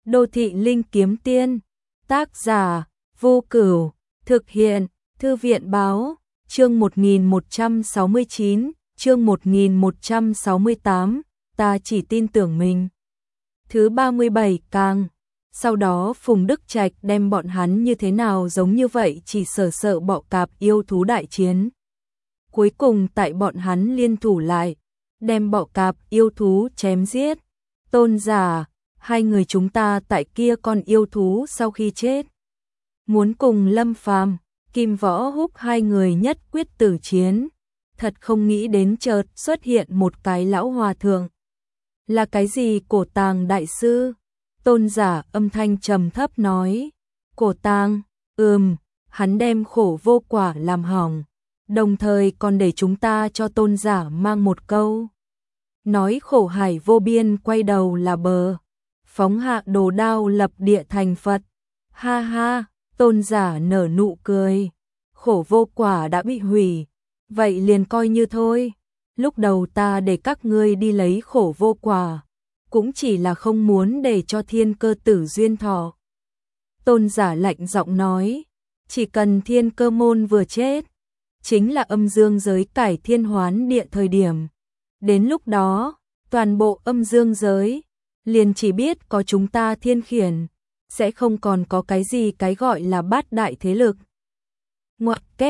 Đô thị linh kiếm tiên, tác giả, Vô Cửu, thực hiện, Thư viện báo, chương 1169, chương 1168, ta chỉ tin tưởng mình. Thứ 37 càng. Sau đó Phùng Đức Trạch đem bọn hắn như thế nào giống như vậy chỉ sợ bọ cạp yêu thú đại chiến. Cuối cùng tại bọn hắn liên thủ lại, đem bọ cạp yêu thú chém giết. Tôn giả, hai người chúng ta tại kia con yêu thú sau khi chết, muốn cùng Lâm Phàm, Kim Võ Húc hai người nhất quyết tử chiến. Thật không nghĩ đến chợt xuất hiện một cái lão hòa thượng. Là cái gì Cổ Tàng đại sư? Tôn giả âm thanh trầm thấp nói. Cổ Tàng, hắn đem Khổ Vô Quả làm hỏng, đồng thời còn để chúng ta cho tôn giả mang một câu. Nói khổ hải vô biên quay đầu là bờ, phóng hạ đồ đao lập địa thành Phật. Ha ha, tôn giả nở nụ cười. Khổ Vô Quả đã bị hủy, vậy liền coi như thôi. Lúc đầu ta để các ngươi đi lấy Khổ Vô Quả, cũng chỉ là không muốn để cho Thiên Cơ Tử duyên thọ. Tôn giả lạnh giọng nói, chỉ cần Thiên Cơ môn vừa chết, chính là âm dương giới cải thiên hoán địa thời điểm. Đến lúc đó, toàn bộ âm dương giới liền chỉ biết có chúng ta Thiên Khiển, sẽ không còn có cái gì cái gọi là bát đại thế lực. Ngoặc kép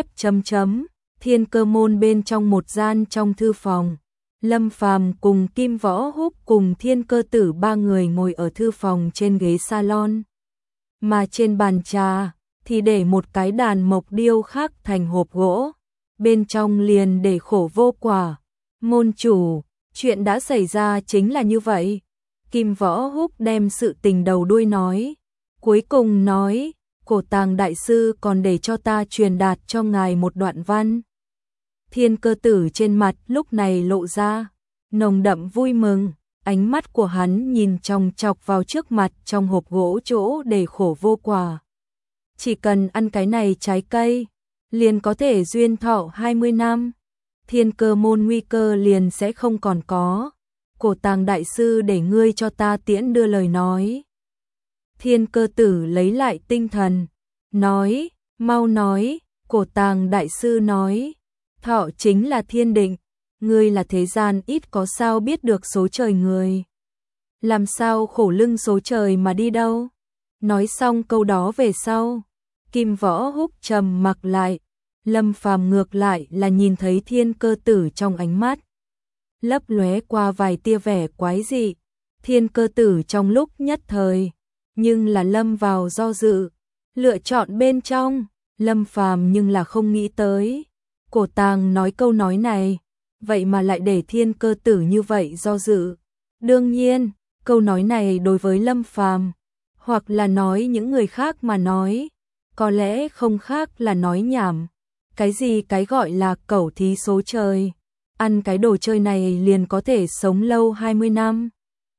Thiên Cơ môn bên trong một gian trong thư phòng, Lâm Phàm cùng Kim Võ Húc cùng Thiên Cơ Tử ba người ngồi ở thư phòng trên ghế salon, mà trên bàn trà thì để một cái đàn mộc điêu khắc thành hộp gỗ, bên trong liền để Khổ Vô Quả. Môn chủ, chuyện đã xảy ra chính là như vậy. Kim Võ Húc đem sự tình đầu đuôi nói, cuối cùng nói, Cổ Tàng đại sư còn để cho ta truyền đạt cho ngài một đoạn văn. Thiên Cơ Tử trên mặt lúc này lộ ra nồng đậm vui mừng, ánh mắt của hắn nhìn chòng chọc vào trước mặt trong hộp gỗ chỗ để Khổ Vô Quả. Chỉ cần ăn cái này trái cây, liền có thể duyên thọ 20 năm. Thiên Cơ môn nguy cơ liền sẽ không còn có. Cổ Tàng đại sư để ngươi cho ta tiễn đưa lời nói. Thiên Cơ Tử lấy lại tinh thần, nói, mau nói. Cổ Tàng đại sư nói, thọ chính là thiên định, ngươi là thế gian ít có sao biết được số trời người. Làm sao khổ lưng số trời mà đi đâu? Nói xong câu đó về sau, Kim Võ Húc trầm mặc lại. Lâm Phàm ngược lại là nhìn thấy Thiên Cơ Tử trong ánh mắt lấp lóe qua vài tia vẻ quái dị. Thiên Cơ Tử trong lúc nhất thời, nhưng là lâm vào do dự, lựa chọn bên trong. Lâm Phàm nhưng là không nghĩ tới, Cổ Tàng nói câu nói này, vậy mà lại để Thiên Cơ Tử như vậy do dự. Đương nhiên, câu nói này đối với Lâm Phàm, hoặc là nói những người khác mà nói, có lẽ không khác là nói nhảm. Cái gì cái gọi là cẩu thí số trời, ăn cái đồ chơi này liền có thể sống lâu 20 năm.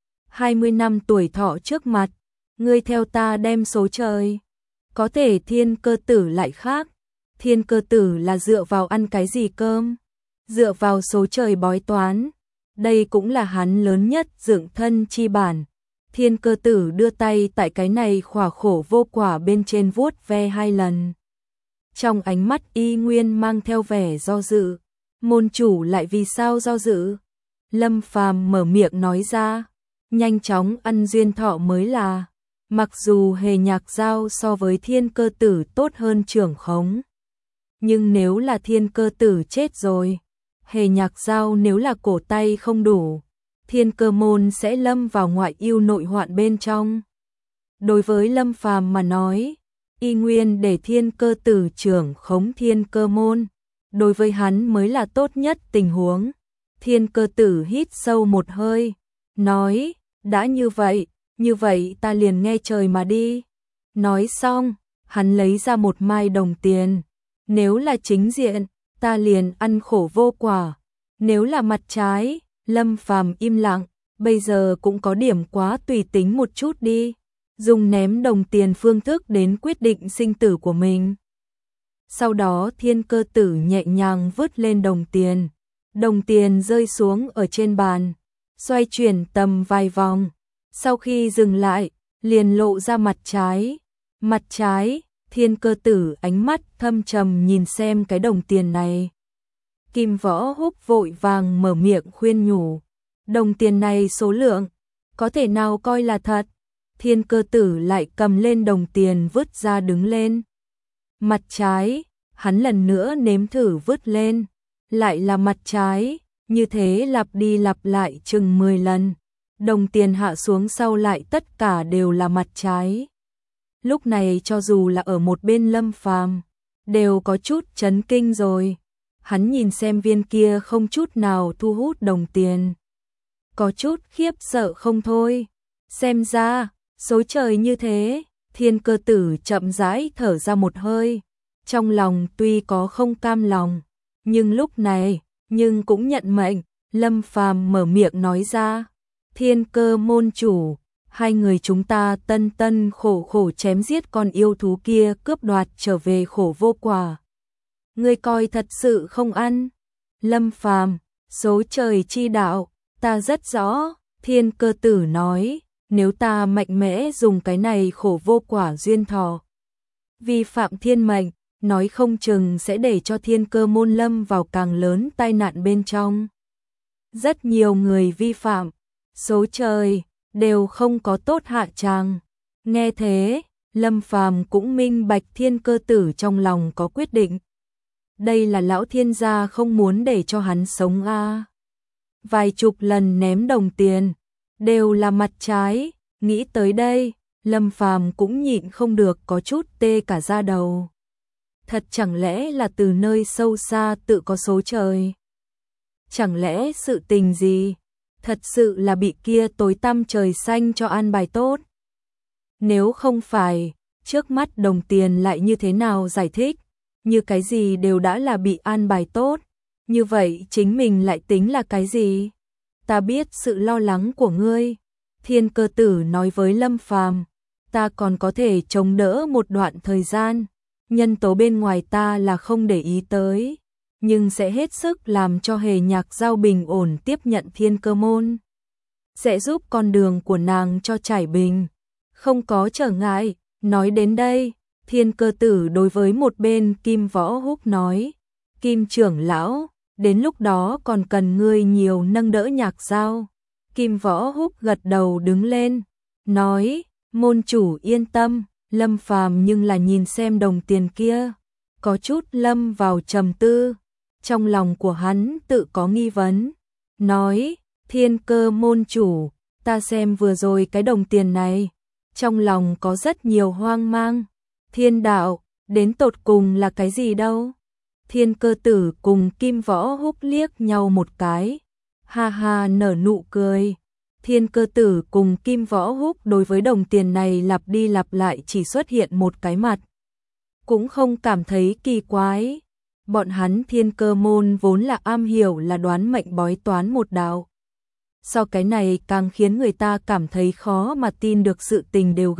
20 năm tuổi thọ trước mặt, ngươi theo ta đem số trời. Có thể Thiên Cơ Tử lại khác. Thiên Cơ Tử là dựa vào ăn cái gì cơm? Dựa vào số trời bói toán. Đây cũng là hắn lớn nhất dựng thân chi bản. Thiên Cơ Tử đưa tay tại cái này khỏa Khổ Vô Quả bên trên vuốt ve 2 lần. Trong ánh mắt y nguyên mang theo vẻ do dự. Môn chủ lại vì sao do dự? Lâm Phàm mở miệng nói ra, nhanh chóng ăn duyên thọ mới là. Mặc dù Hề Nhạc Giao so với Thiên Cơ Tử tốt hơn trưởng khống, nhưng nếu là Thiên Cơ Tử chết rồi, Hề Nhạc Giao nếu là cổ tay không đủ, Thiên Cơ môn sẽ lâm vào ngoại ưu nội hoạn bên trong. Đối với Lâm Phàm mà nói, y nguyên để Thiên Cơ Tử trưởng khống Thiên Cơ môn, đối với hắn mới là tốt nhất tình huống. Thiên Cơ Tử hít sâu một hơi, nói, đã như vậy ta liền nghe trời mà đi. Nói xong, hắn lấy ra một mai đồng tiền. Nếu là chính diện, ta liền ăn Khổ Vô Quả. Nếu là mặt trái, Lâm Phàm im lặng, bây giờ cũng có điểm quá tùy tính một chút đi. Dùng ném đồng tiền phương thức đến quyết định sinh tử của mình. Sau đó Thiên Cơ Tử nhẹ nhàng vứt lên đồng tiền. Đồng tiền rơi xuống ở trên bàn, xoay chuyển tầm vài vòng. Sau khi dừng lại, liền lộ ra mặt trái. Mặt trái, Thiên Cơ Tử ánh mắt thâm trầm nhìn xem cái đồng tiền này. Kim Võ Húc vội vàng mở miệng khuyên nhủ, đồng tiền này số lượng, có thể nào coi là thật? Thiên Cơ Tử lại cầm lên đồng tiền vứt ra đứng lên. Mặt trái, hắn lần nữa nếm thử vứt lên, lại là mặt trái, như thế lặp đi lặp lại chừng 10 lần. Đồng tiền hạ xuống sau lại tất cả đều là mặt trái. Lúc này cho dù là ở một bên Lâm Phàm đều có chút chấn kinh rồi. Hắn nhìn xem viên kia không chút nào thu hút đồng tiền, có chút khiếp sợ không thôi. Xem ra, số trời như thế. Thiên Cơ Tử chậm rãi thở ra một hơi, trong lòng tuy có không cam lòng, nhưng lúc này, nhưng cũng nhận mệnh. Lâm Phàm mở miệng nói ra, Thiên Cơ môn chủ, hai người chúng ta tân tân khổ khổ chém giết con yêu thú kia, cướp đoạt trở về khổ vô quả. Ngươi coi thật sự không ăn. Lâm Phàm, số trời chi đạo, ta rất rõ. Thiên Cơ Tử nói, nếu ta mạnh mẽ dùng cái này khổ vô quả duyên thọ, vi phạm thiên mệnh, nói không chừng sẽ để cho Thiên Cơ môn lâm vào càng lớn tai nạn bên trong. Rất nhiều người vi phạm số trời đều không có tốt hạ tràng. Nghe thế, Lâm Phàm cũng minh bạch Thiên Cơ Tử trong lòng có quyết định. Đây là lão thiên gia không muốn để cho hắn sống a. Vài chục lần ném đồng tiền, đều là mặt trái. Nghĩ tới đây, Lâm Phàm cũng nhịn không được có chút tê cả da đầu. Thật chẳng lẽ là từ nơi sâu xa tự có số trời? Chẳng lẽ sự tình gì? Thật sự là bị kia tối tăm trời xanh cho an bài tốt? Nếu không phải, trước mắt đồng tiền lại như thế nào giải thích? Như cái gì đều đã là bị an bài tốt, như vậy chính mình lại tính là cái gì? Ta biết sự lo lắng của ngươi. Thiên Cơ Tử nói với Lâm Phàm, ta còn có thể chống đỡ một đoạn thời gian, nhân tố bên ngoài ta là không để ý tới, nhưng sẽ hết sức làm cho Hề Nhạc Giao bình ổn tiếp nhận Thiên Cơ môn, sẽ giúp con đường của nàng cho trải bình, không có trở ngại. Nói đến đây, Thiên Cơ Tử đối với một bên Kim Võ Húc nói, Kim trưởng lão, đến lúc đó còn cần ngươi nhiều nâng đỡ Nhạc Giao. Kim Võ Húc gật đầu đứng lên, nói, môn chủ yên tâm. Lâm Phàm nhưng là nhìn xem đồng tiền kia, có chút lâm vào trầm tư, trong lòng của hắn tự có nghi vấn, nói, Thiên Cơ môn chủ, ta xem vừa rồi cái đồng tiền này, trong lòng có rất nhiều hoang mang. Thiên đạo, đến tột cùng là cái gì đâu? Thiên Cơ Tử cùng Kim Võ Húc liếc nhau một cái, ha ha nở nụ cười. Thiên Cơ Tử cùng Kim Võ Húc đối với đồng tiền này lặp đi lặp lại chỉ xuất hiện một cái mặt, cũng không cảm thấy kỳ quái. Bọn hắn Thiên Cơ môn vốn là am hiểu là đoán mệnh bói toán một đạo. Sau cái này càng khiến người ta cảm thấy khó mà tin được sự tình đều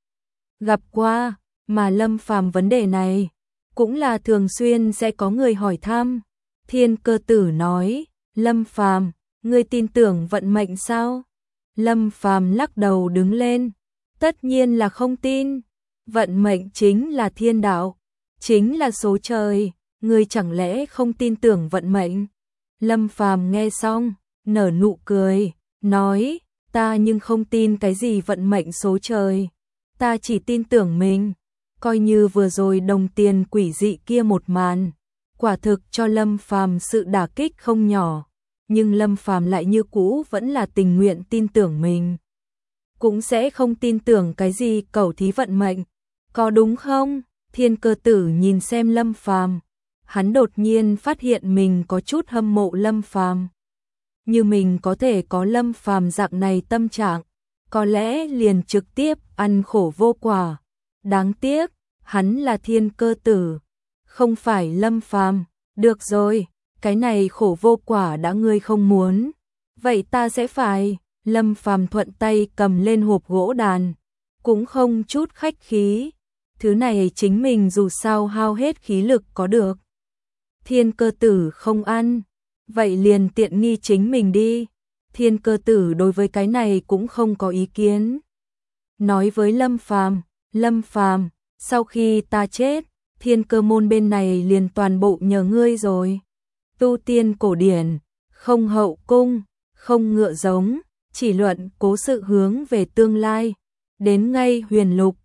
gặp qua, mà Lâm Phàm vấn đề này cũng là thường xuyên sẽ có người hỏi thăm. Thiên Cơ Tử nói, Lâm Phàm, ngươi tin tưởng vận mệnh sao? Lâm Phàm lắc đầu đứng lên, tất nhiên là không tin. Vận mệnh chính là thiên đạo, chính là số trời, ngươi chẳng lẽ không tin tưởng vận mệnh? Lâm Phàm nghe xong, nở nụ cười, nói, ta nhưng không tin cái gì vận mệnh số trời, ta chỉ tin tưởng mình. Coi như vừa rồi đồng tiền quỷ dị kia một màn, quả thực cho Lâm Phàm sự đả kích không nhỏ, nhưng Lâm Phàm lại như cũ vẫn là tình nguyện tin tưởng mình, cũng sẽ không tin tưởng cái gì cẩu thí vận mệnh, có đúng không? Thiên Cơ Tử nhìn xem Lâm Phàm, hắn đột nhiên phát hiện mình có chút hâm mộ Lâm Phàm. Như mình có thể có Lâm Phàm dạng này tâm trạng, có lẽ liền trực tiếp ăn khổ vô quả. Đáng tiếc, hắn là Thiên Cơ Tử, không phải Lâm Phàm. Được rồi, cái này khổ vô quả đã ngươi không muốn, vậy ta sẽ phải. Lâm Phàm thuận tay cầm lên hộp gỗ đàn, cũng không chút khách khí. Thứ này chính mình dù sao hao hết khí lực có được. Thiên Cơ Tử không ăn, vậy liền tiện nghi chính mình đi. Thiên Cơ Tử đối với cái này cũng không có ý kiến. nói với Lâm Phàm, sau khi ta chết, Thiên Cơ môn bên này liền toàn bộ nhờ ngươi rồi. Tu tiên cổ điển, không hậu cung, không ngựa giống, chỉ luận cố sự hướng về tương lai. Đến ngay huyền lục,